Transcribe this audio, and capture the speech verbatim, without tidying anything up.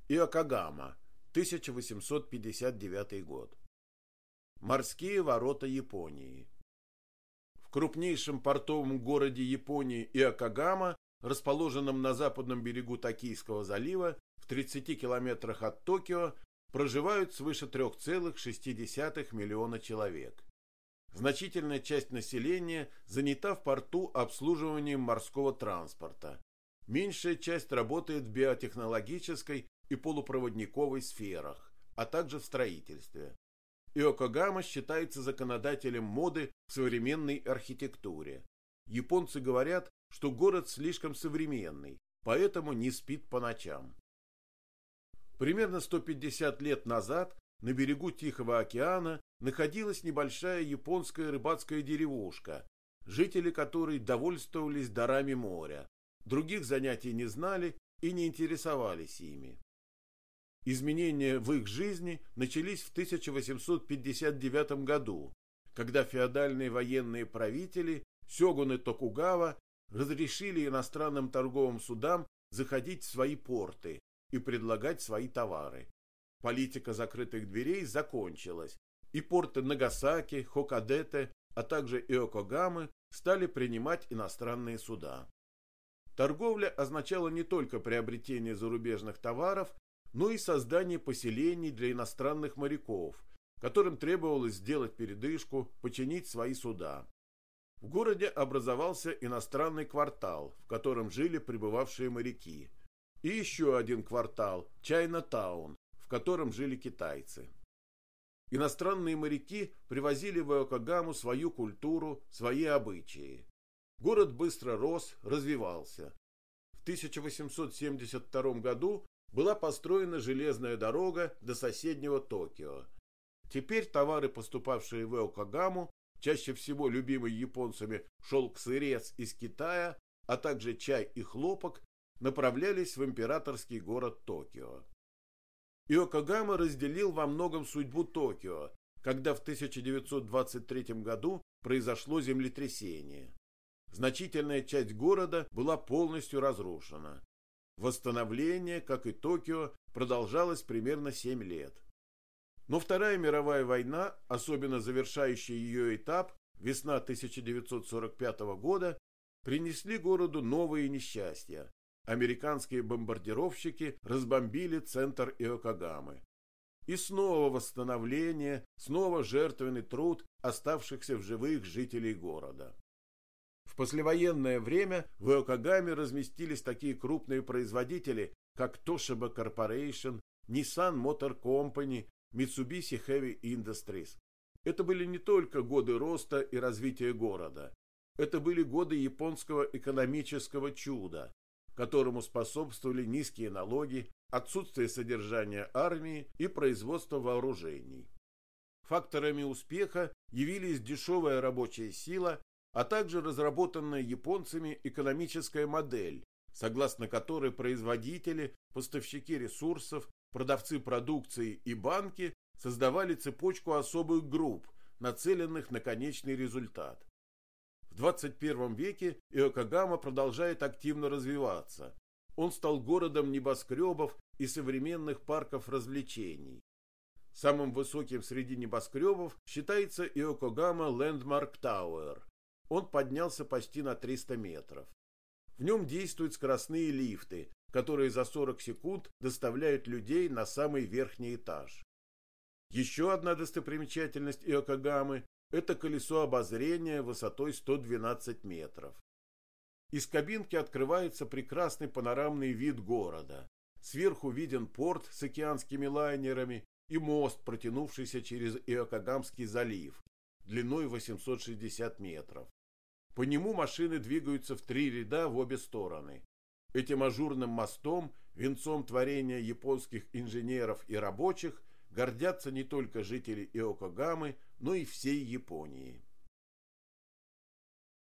Иокогама, тысяча восемьсот пятьдесят девятый год. Морские ворота Японии. В крупнейшем портовом городе Японии Иокогама, расположенном на западном берегу Токийского залива, в тридцати километрах от Токио, проживают свыше трёх целых шести десятых миллиона человек. Значительная часть населения занята в порту обслуживанием морского транспорта. Меньшая часть работает в биотехнологической и полупроводниковой сферах, а также в строительстве. Иокогама считается законодателем моды в современной архитектуре. Японцы говорят, что город слишком современный, поэтому не спит по ночам. Примерно сто пятьдесят лет назад на берегу Тихого океана находилась небольшая японская рыбацкая деревушка, жители которой довольствовались дарами моря, других занятий не знали и не интересовались ими. Изменения в их жизни начались в тысяча восемьсот пятьдесят девятом году, когда феодальные военные правители сёгуны Токугава разрешили иностранным торговым судам заходить в свои порты и предлагать свои товары. Политика закрытых дверей закончилась, и порты Нагасаки, Хоккайдо, а также Иокогамы стали принимать иностранные суда. Торговля означала не только приобретение зарубежных товаров, но и создание поселений для иностранных моряков, которым требовалось сделать передышку, починить свои суда. В городе образовался иностранный квартал, в котором жили прибывавшие моряки, и еще один квартал – Чайна-таун, в котором жили китайцы. Иностранные моряки привозили в Иокогаму свою культуру, свои обычаи. Город быстро рос, развивался. В тысяча восемьсот семьдесят втором году была построена железная дорога до соседнего Токио. Теперь товары, поступавшие в Иокогаму, чаще всего любимый японцами шелк-сырец из Китая, а также чай и хлопок, направлялись в императорский город Токио. Иокогама разделил во многом судьбу Токио, когда в тысяча девятьсот двадцать третьем году произошло землетрясение. Значительная часть города была полностью разрушена. Восстановление, как и Токио, продолжалось примерно семь лет. Но Вторая мировая война, особенно завершающий ее этап, весна тысяча девятьсот сорок пятого года, принесли городу новые несчастья. Американские бомбардировщики разбомбили центр Иокогамы. И снова восстановление, снова жертвенный труд оставшихся в живых жителей города. В послевоенное время в Иокогаме разместились такие крупные производители, как Toshiba Corporation, Nissan Motor Company, Mitsubishi Heavy Industries. Это были не только годы роста и развития города. Это были годы японского экономического чуда, которому способствовали низкие налоги, отсутствие содержания армии и производство вооружений. Факторами успеха явились дешевая рабочая сила, а также разработанная японцами экономическая модель, согласно которой производители, поставщики ресурсов, продавцы продукции и банки создавали цепочку особых групп, нацеленных на конечный результат. В двадцать первом веке Иокогама продолжает активно развиваться. Он стал городом небоскребов и современных парков развлечений. Самым высоким среди небоскребов считается Иокогама Landmark Tower. Он поднялся почти на триста метров. В нем действуют скоростные лифты, которые за сорок секунд доставляют людей на самый верхний этаж. Еще одна достопримечательность Иокогамы – это колесо обозрения высотой сто двенадцать метров. Из кабинки открывается прекрасный панорамный вид города. Сверху виден порт с океанскими лайнерами и мост, протянувшийся через Иокогамский залив, длиной восемьсот шестьдесят метров. По нему машины двигаются в три ряда в обе стороны. Этим ажурным мостом, венцом творения японских инженеров и рабочих, гордятся не только жители Иокогамы, но и всей Японии.